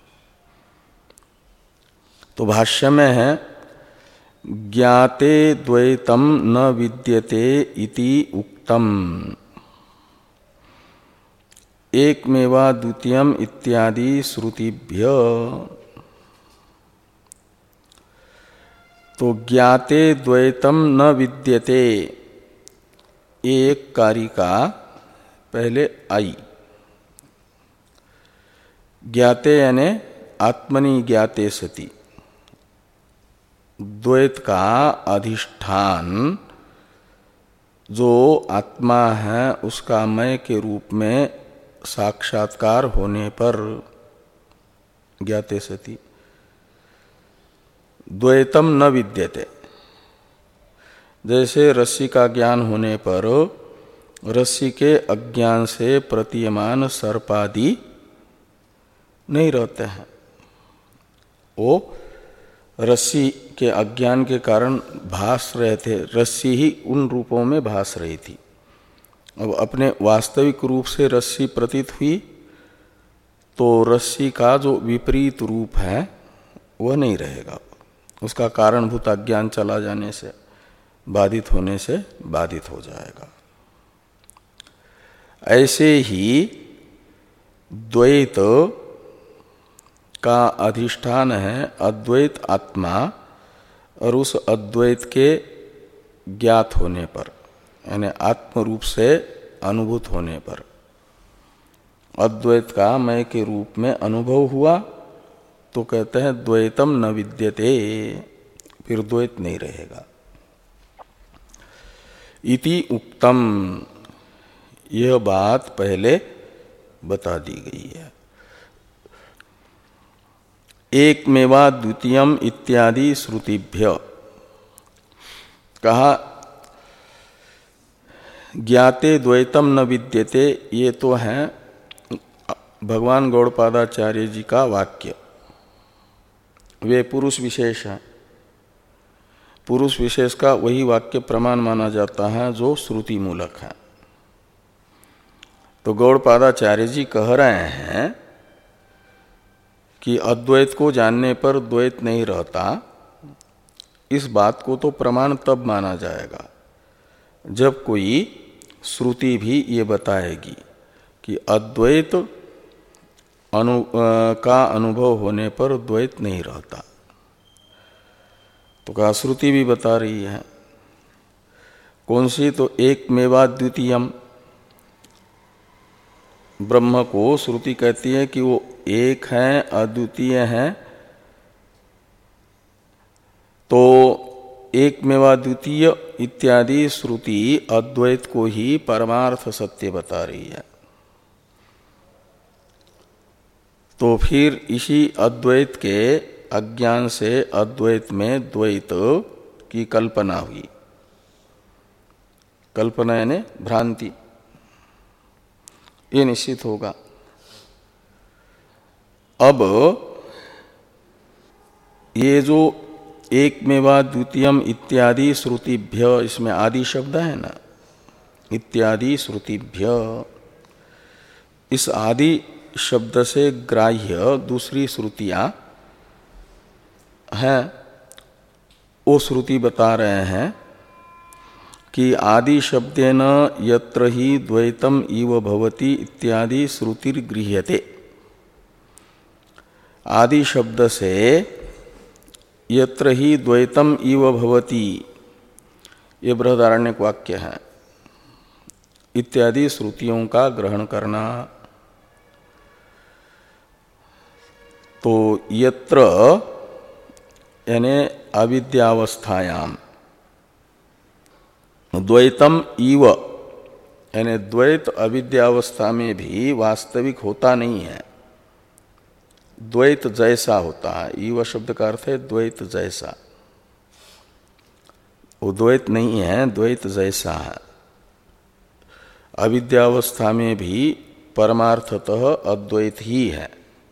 तो भाष्य में है ज्ञाते द्वैतम न विद्यते इति उक्तम एकमेवा द्वितीयम इत्यादि श्रुतिभ्य। तो ज्ञाते द्वैतम न विद्यते, एक कारिका पहले आई। ज्ञाते यानी आत्मनि ज्ञाते सति, द्वैत का अधिष्ठान जो आत्मा है उसका मय के रूप में साक्षात्कार होने पर ज्ञाते सति द्वैतम न विद्यते। जैसे रस्सी का ज्ञान होने पर रस्सी के अज्ञान से प्रतीयमान सर्पादि नहीं रहते हैं, वो रस्सी के अज्ञान के कारण भास रहे थे, रस्सी ही उन रूपों में भास रही थी। अब अपने वास्तविक रूप से रस्सी प्रतीत हुई तो रस्सी का जो विपरीत रूप है वह नहीं रहेगा, उसका कारणभूत अज्ञान चला जाने से, बाधित होने से बाधित हो जाएगा। ऐसे ही द्वैत का अधिष्ठान है अद्वैत आत्मा, और उस अद्वैत के ज्ञात होने पर यानी आत्म रूप से अनुभूत होने पर अद्वैत का मय के रूप में अनुभव हुआ तो कहते हैं द्वैतम न विद्यते, फिर द्वैत नहीं रहेगा। इति उक्तम, यह बात पहले बता दी गई है। एकमेवा द्वितीयम इत्यादि श्रुतिभ्य कहा ज्ञाते द्वैतम न विद्यते, ये तो है भगवान गौड़पादाचार्य जी का वाक्य, वे पुरुष विशेष है। पुरुष विशेष का वही वाक्य प्रमाण माना जाता है जो श्रुति मूलक है। तो गौड़पादाचार्य जी कह रहे हैं कि अद्वैत को जानने पर द्वैत नहीं रहता, इस बात को तो प्रमाण तब माना जाएगा जब कोई श्रुति भी ये बताएगी कि अद्वैत अनु का अनुभव होने पर द्वैत नहीं रहता। तो कहा श्रुति भी बता रही है, कौन सी? तो एकमेवा द्वितीयम, ब्रह्म को श्रुति कहती है कि वो एक है, अद्वितीय है। तो एकमेवा द्वितीय इत्यादि श्रुति अद्वैत को ही परमार्थ सत्य बता रही है। तो फिर इसी अद्वैत के अज्ञान से अद्वैत में द्वैत की कल्पना हुई, कल्पना यानी भ्रांति, ये निश्चित होगा। अब ये जो एकमेवा द्वितीयम इत्यादि श्रुतिभ्य, इसमें आदि शब्द है ना, इत्यादि श्रुतिभ्य, इस आदि शब्द से ग्राह्य दूसरी श्रुतियां हैं, वो श्रुति बता रहे हैं कि आदि शब्देन यत्र ही द्वैतम इव भवति इत्यादि श्रुतिर्गृह्यते। आदि शब्द से यत्र ही द्वैतम इव भवति, ये बृहदारण्यक वाक्य है। इत्यादि श्रुतियों का ग्रहण करना। तो यत्र यानी अविद्यावस्थायाम द्वैतम इव यानी द्वैत अविद्यावस्था में भी वास्तविक होता नहीं है, द्वैत जैसा होता है। ईव शब्द का अर्थ है द्वैत जैसा, वो द्वैत नहीं है, द्वैत जैसा है। अविद्यावस्था में भी परमार्थतः अद्वैत ही है।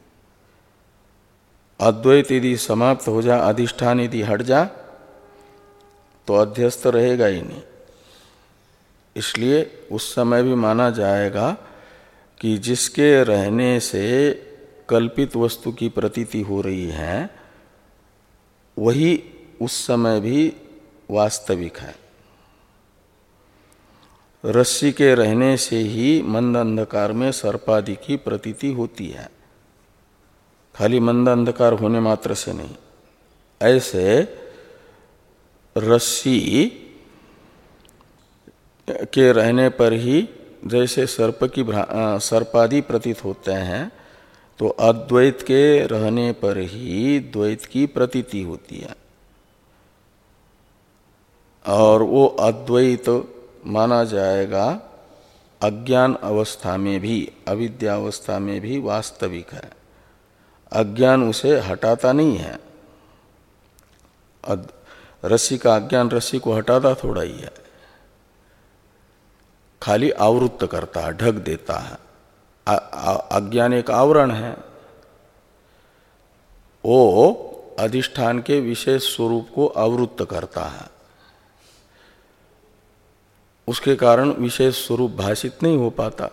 अद्वैत यदि समाप्त हो जा, अधिष्ठान यदि हट जा, तो अध्यस्त रहेगा ही नहीं। इसलिए उस समय भी माना जाएगा कि जिसके रहने से कल्पित वस्तु की प्रतीति हो रही है वही उस समय भी वास्तविक है। रस्सी के रहने से ही मंद अंधकार में सर्पादि की प्रतीति होती है, खाली मंद अंधकार होने मात्र से नहीं। ऐसे रस्सी के रहने पर ही जैसे सर्प की सर्पादि प्रतीत होते हैं, तो अद्वैत के रहने पर ही द्वैत की प्रतीति होती है। और वो अद्वैत माना जाएगा अज्ञान अवस्था में भी, अविद्यावस्था में भी वास्तविक है। अज्ञान उसे हटाता नहीं है। रस्सी का अज्ञान रस्सी को हटाता थोड़ा ही है, खाली आवृत्त करता है, ढक देता है। अज्ञान एक आवरण है, वो अधिष्ठान के विशेष स्वरूप को आवृत्त करता है। उसके कारण विशेष स्वरूप भाषित नहीं हो पाता।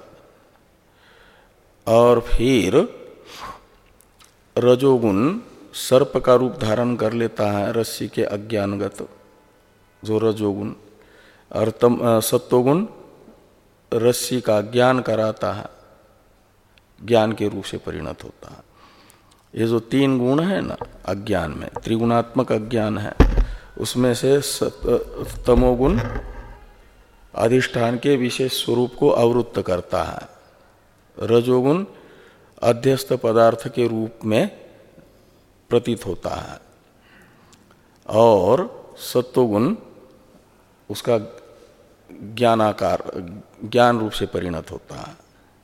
और फिर रजोगुण सर्प का रूप धारण कर लेता है रस्सी के अज्ञानगत, जो रजोगुण। और तम सत्वगुण रस्सी का ज्ञान कराता है, ज्ञान के रूप से परिणत होता है। ये जो तीन गुण है ना अज्ञान में, त्रिगुणात्मक अज्ञान है, उसमें से तमोगुण अधिष्ठान के विशेष स्वरूप को आवृत्त करता है, रजोगुण अध्यस्त पदार्थ के रूप में प्रतीत होता है, और सत्वगुण उसका ज्ञानाकार ज्ञान रूप से परिणत होता है।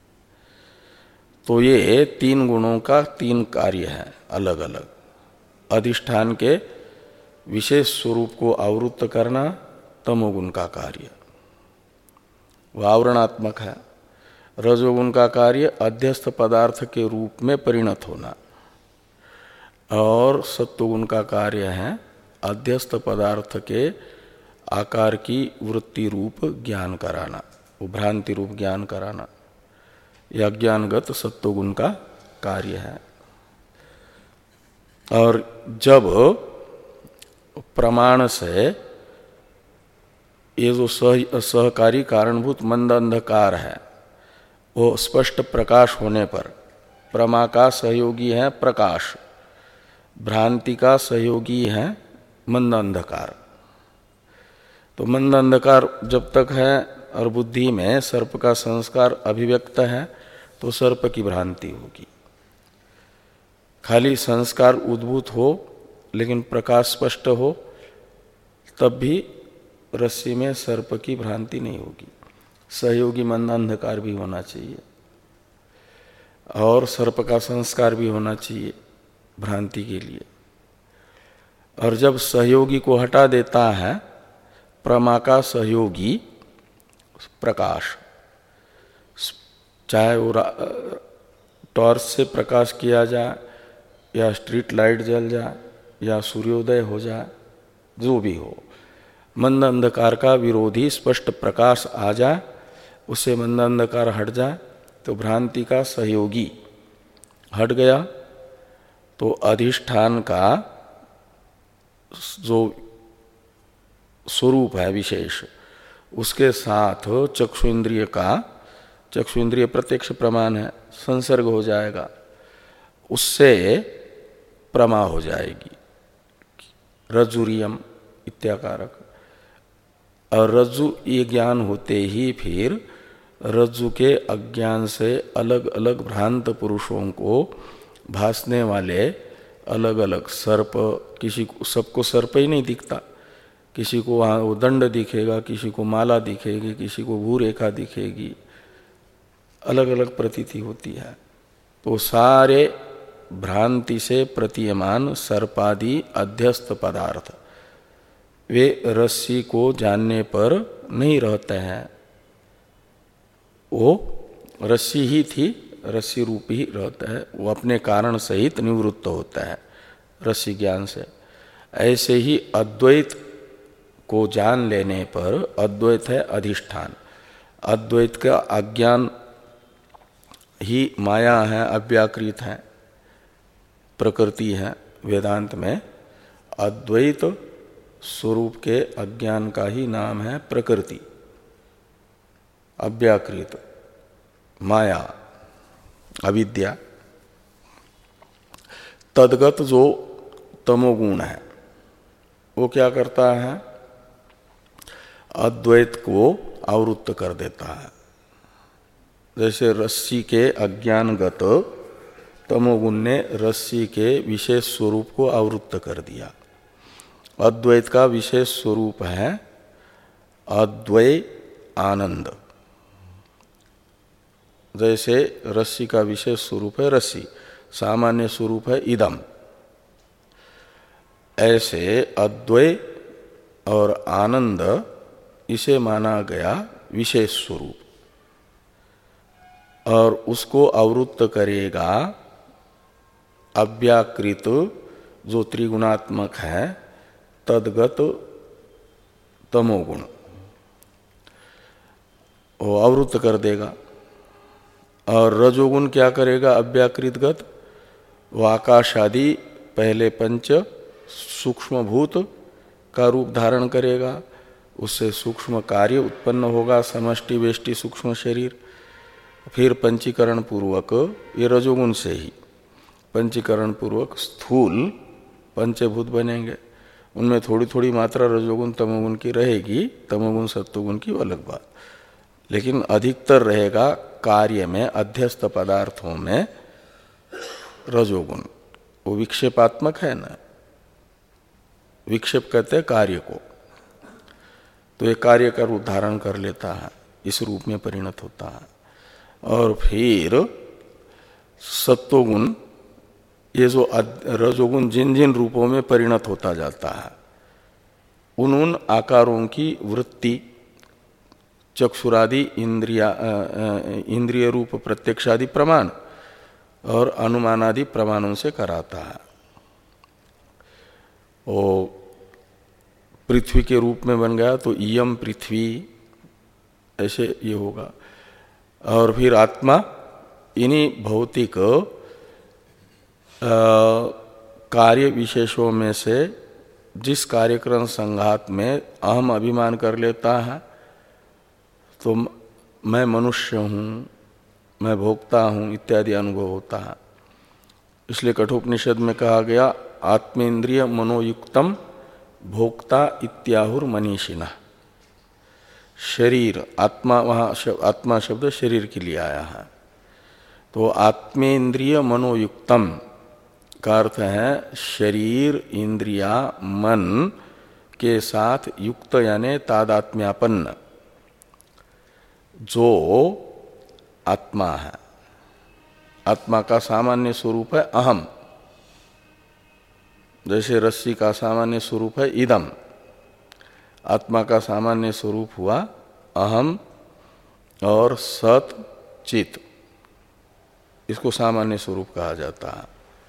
तो ये तीन गुणों का तीन कार्य है अलग अलग। अधिष्ठान के विशेष स्वरूप को आवृत्त करना तमोगुण का कार्य, वह आवरणात्मक है। रजोगुण का कार्य अध्यस्त पदार्थ के रूप में परिणत होना, और सत्वगुण का कार्य है अध्यस्त पदार्थ के आकार की वृत्ति रूप ज्ञान कराना, भ्रांति रूप ज्ञान कराना। यह ज्ञानगत सत्वगुण का कार्य है। और जब प्रमाण से ये जो सह सहकारी कारणभूत मंद अंधकार है वो स्पष्ट प्रकाश होने पर, प्रमा का सहयोगी है प्रकाश, भ्रांति का सहयोगी है मंद अंधकार। तो मंद अंधकार जब तक है और बुद्धि में सर्प का संस्कार अभिव्यक्त है तो सर्प की भ्रांति होगी। खाली संस्कार उद्भूत हो लेकिन प्रकाश स्पष्ट हो तब भी रस्सी में सर्प की भ्रांति नहीं होगी। सहयोगी मंद अंधकार भी होना चाहिए और सर्प का संस्कार भी होना चाहिए भ्रांति के लिए। और जब सहयोगी को हटा देता है, प्रमा का सहयोगी प्रकाश, चाहे वो टॉर्च से प्रकाश किया जाए या स्ट्रीट लाइट जल जाए या सूर्योदय हो जाए, जो भी हो, मंद अंधकार का विरोधी स्पष्ट प्रकाश आ जाए, उससे मंद अंधकार हट जाए तो भ्रांति का सहयोगी हट गया, तो अधिष्ठान का जो स्वरूप है विशेष, उसके साथ चक्षु इंद्रिय का, चक्षु इंद्रिय प्रत्यक्ष प्रमाण है, संसर्ग हो जाएगा, उससे प्रमा हो जाएगी, रज्जुरियम इत्याकारक। और रज्जु ये ज्ञान होते ही फिर रज्जु के अज्ञान से अलग अलग भ्रांत पुरुषों को भासने वाले अलग अलग सर्प, किसी को सबको सर्प ही नहीं दिखता, किसी को वहाँ वो दंड दिखेगा, किसी को माला दिखेगी, किसी को भूरेखा दिखेगी, अलग अलग प्रतीति होती है। तो सारे भ्रांति से प्रतीयमान सर्पादि अध्यस्त पदार्थ वे रस्सी को जानने पर नहीं रहते हैं, वो रस्सी ही थी, रस्सी रूप ही रहता है, वो अपने कारण सहित निवृत्त होता है रस्सी ज्ञान से। ऐसे ही अद्वैत को जान लेने पर, अद्वैत है अधिष्ठान, अद्वैत का अज्ञान ही माया है, अव्याकृत है, प्रकृति है। वेदांत में अद्वैत स्वरूप के अज्ञान का ही नाम है प्रकृति, अव्याकृत, माया, अविद्या। तद्गत जो तमोगुण है वो क्या करता है, अद्वैत को आवृत्त कर देता है। जैसे रस्सी के अज्ञानगत तमोगुण ने रस्सी के विशेष स्वरूप को आवृत्त कर दिया। अद्वैत का विशेष स्वरूप है अद्वै आनंद। जैसे रस्सी का विशेष स्वरूप है रस्सी, सामान्य स्वरूप है इदम, ऐसे अद्वै और आनंद इसे माना गया विशेष स्वरूप, और उसको आवृत्त करेगा अव्याकृत जो त्रिगुणात्मक है तद्गत तमोगुण, वो आवृत्त कर देगा। और रजोगुण क्या करेगा, अव्याकृतगत, वो आकाश आदि पहले पंच सूक्ष्म भूत का रूप धारण करेगा, उससे सूक्ष्म कार्य उत्पन्न होगा, समष्टि वेष्टि सूक्ष्म शरीर। फिर पंचीकरण पूर्वक, ये रजोगुण से ही पंचीकरण पूर्वक स्थूल पंचभूत बनेंगे, उनमें थोड़ी थोड़ी मात्रा रजोगुण तमोगुण की रहेगी, तमोगुण सत्वगुण की अलग बात, लेकिन अधिकतर रहेगा कार्य में, अध्यस्त पदार्थों में रजोगुण। वो विक्षेपात्मक है ना, विक्षेप कहते हैं कार्य को, तो ये कार्य का रूप धारण कर लेता है, इस रूप में परिणत होता है। और फिर सत्वगुण, ये जो रजोगुण जिन जिन रूपों में परिणत होता जाता है, उन उन आकारों की वृत्ति चक्षुरादि इंद्रिया इंद्रिय रूप प्रत्यक्षादि प्रमाण और अनुमानादि प्रमाणों से कराता है। वो पृथ्वी के रूप में बन गया तो इयम पृथ्वी, ऐसे ये होगा। और फिर आत्मा इन्हीं भौतिक कार्य विशेषों में से जिस कार्यक्रम संघात में अहम अभिमान कर लेता है, तो मैं मनुष्य हूँ, मैं भोक्ता हूँ इत्यादि अनुभव होता है। इसलिए कठोपनिषद में कहा गया आत्मेन्द्रिय मनोयुक्तम भोक्ता इत्याहुर मनीषिणः। शरीर, आत्मा, वहाँ आत्मा शब्द शरीर के लिए आया है, तो आत्मेन्द्रिय मनोयुक्तम का अर्थ है शरीर इंद्रिया मन के साथ युक्त, यानी तादात्म्यापन्न जो आत्मा है। आत्मा का सामान्य स्वरूप है अहम, जैसे रस्सी का सामान्य स्वरूप है इदम, आत्मा का सामान्य स्वरूप हुआ अहम और सत चित, इसको सामान्य स्वरूप कहा जाता है।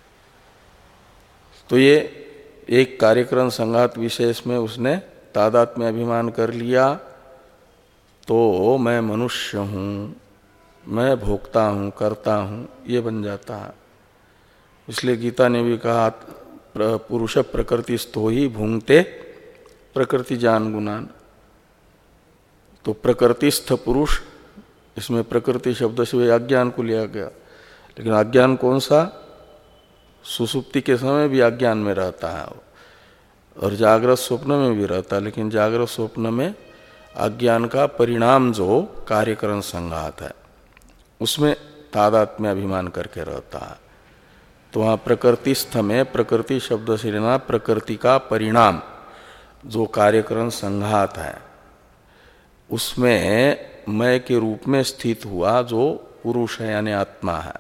तो ये एक कार्यक्रम संघात विशेष में उसने तादात्म्य अभिमान कर लिया, तो मैं मनुष्य हूँ, मैं भोक्ता हूँ, करता हूँ, ये बन जाता है। इसलिए गीता ने भी कहा पुरुष प्रकृतिस्थो ही भुंगते प्रकृति जान गुणान। तो प्रकृतिस्थ पुरुष, इसमें प्रकृति शब्द से अज्ञान को लिया गया, लेकिन अज्ञान कौन सा, सुसुप्ति के समय भी अज्ञान में रहता है और जागृत स्वप्न में भी रहता है, लेकिन जागृत स्वप्न में अज्ञान का परिणाम जो कार्यकरण संघात है उसमें तादात्म्य अभिमान करके रहता है। तो वहाँ प्रकृतिस्थ में प्रकृति शब्द से लेना प्रकृति का परिणाम जो कार्यकरण संघात है उसमें मैं के रूप में स्थित हुआ जो पुरुष है यानी आत्मा है,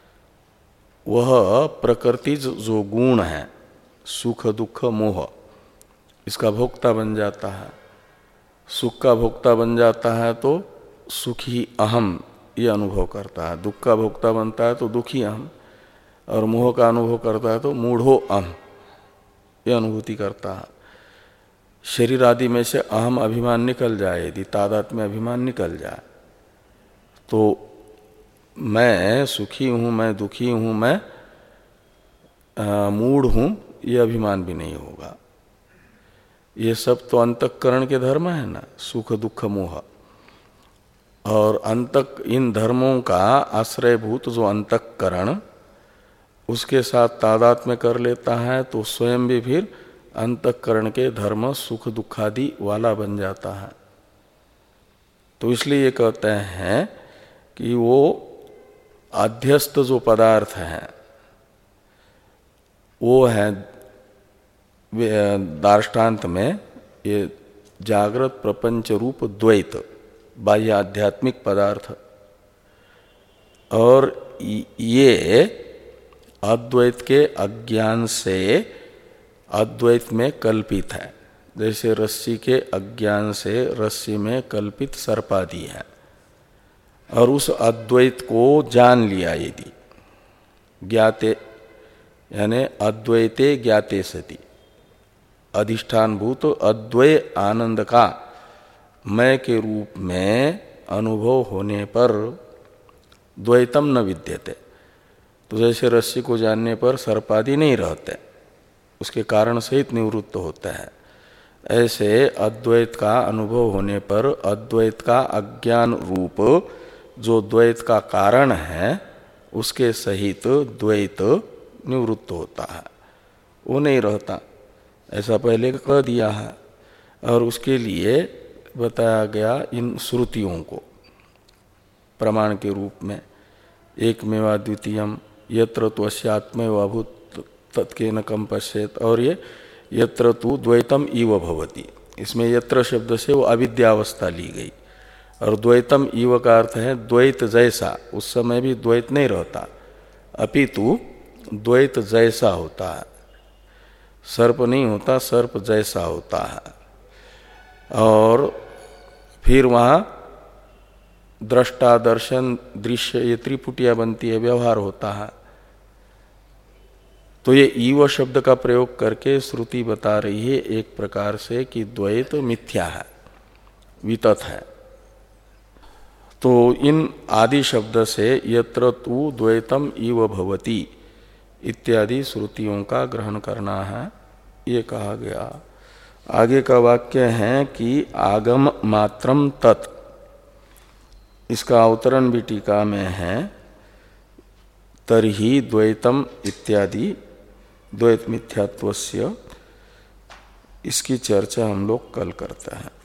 वह प्रकृति जो गुण है सुख दुख मोह इसका भोक्ता बन जाता है। सुख का भोक्ता बन जाता है तो सुखी अहम ये अनुभव करता है, दुख का भोक्ता बनता है तो दुखी अहम, और मोह का अनुभव करता है तो मूढ़ो अहम ये अनुभूति करता है। शरीर आदि में से अहम अभिमान निकल जाए, यदि तादात्म्य में अभिमान निकल जाए तो मैं सुखी हूँ, मैं दुखी हूँ, मैं मूढ़ हूँ ये अभिमान भी नहीं होगा। ये सब तो अंतःकरण के धर्म है ना, सुख दुख मोह। और अंतक इन धर्मों का आश्रयभूत जो अंतःकरण उसके साथ तादात्म्य कर लेता है तो स्वयं भी फिर अंतःकरण के धर्म सुख दुखादि वाला बन जाता है। तो इसलिए ये कहते हैं कि वो अध्यस्त जो पदार्थ है वो है दार्ष्टान्त में ये जागृत प्रपंच रूप द्वैत बाह्य आध्यात्मिक पदार्थ, और ये अद्वैत के अज्ञान से अद्वैत में कल्पित है। जैसे रस्सी के अज्ञान से रस्सी में कल्पित सर्पादि है, और उस अद्वैत को जान लिया यदि ज्ञाते यानी अद्वैते ज्ञाते सति अधिष्ठान भूत अद्वय आनंद का मैं के रूप में अनुभव होने पर द्वैतम न विद्यते। तो जैसे रस्सी को जानने पर सर्पादि नहीं रहते, उसके कारण सहित निवृत्त होते हैं, ऐसे अद्वैत का अनुभव होने पर अद्वैत का अज्ञान रूप जो द्वैत का कारण है उसके सहित द्वैत निवृत्त होता है, वो नहीं रहता। ऐसा पहले कह दिया है। और उसके लिए बताया गया इन श्रुतियों को प्रमाण के रूप में, एक मेवा द्वितीयम यत्र त्वस्यात्मैव अभूत तत्केन कम पश्येत, और ये यत्र तु द्वैतम इव भवति, इसमें यत्र शब्द से वो अविद्यावस्था ली गई, और द्वैतम इव का अर्थ है द्वैत जैसा। उस समय भी द्वैत नहीं रहता, अपितु द्वैत जैसा होता है, सर्प नहीं होता, सर्प जैसा होता है। और फिर वहाँ दृष्टा दर्शन दृश्य ये त्रिपुटिया बनती है, व्यवहार होता है। तो ये ईव शब्द का प्रयोग करके श्रुति बता रही है एक प्रकार से कि द्वैत मिथ्या है, वितत है। तो इन आदि शब्द से यत्र तु द्वैतम इव भवति इत्यादि श्रुतियों का ग्रहण करना है, ये कहा गया। आगे का वाक्य है कि आगम मात्रम तत्, इसका अवतरण भी टीका में है, तर्हि द्वैतम इत्यादि द्वैत मिथ्यात्वस्य, इसकी चर्चा हम लोग कल करते हैं।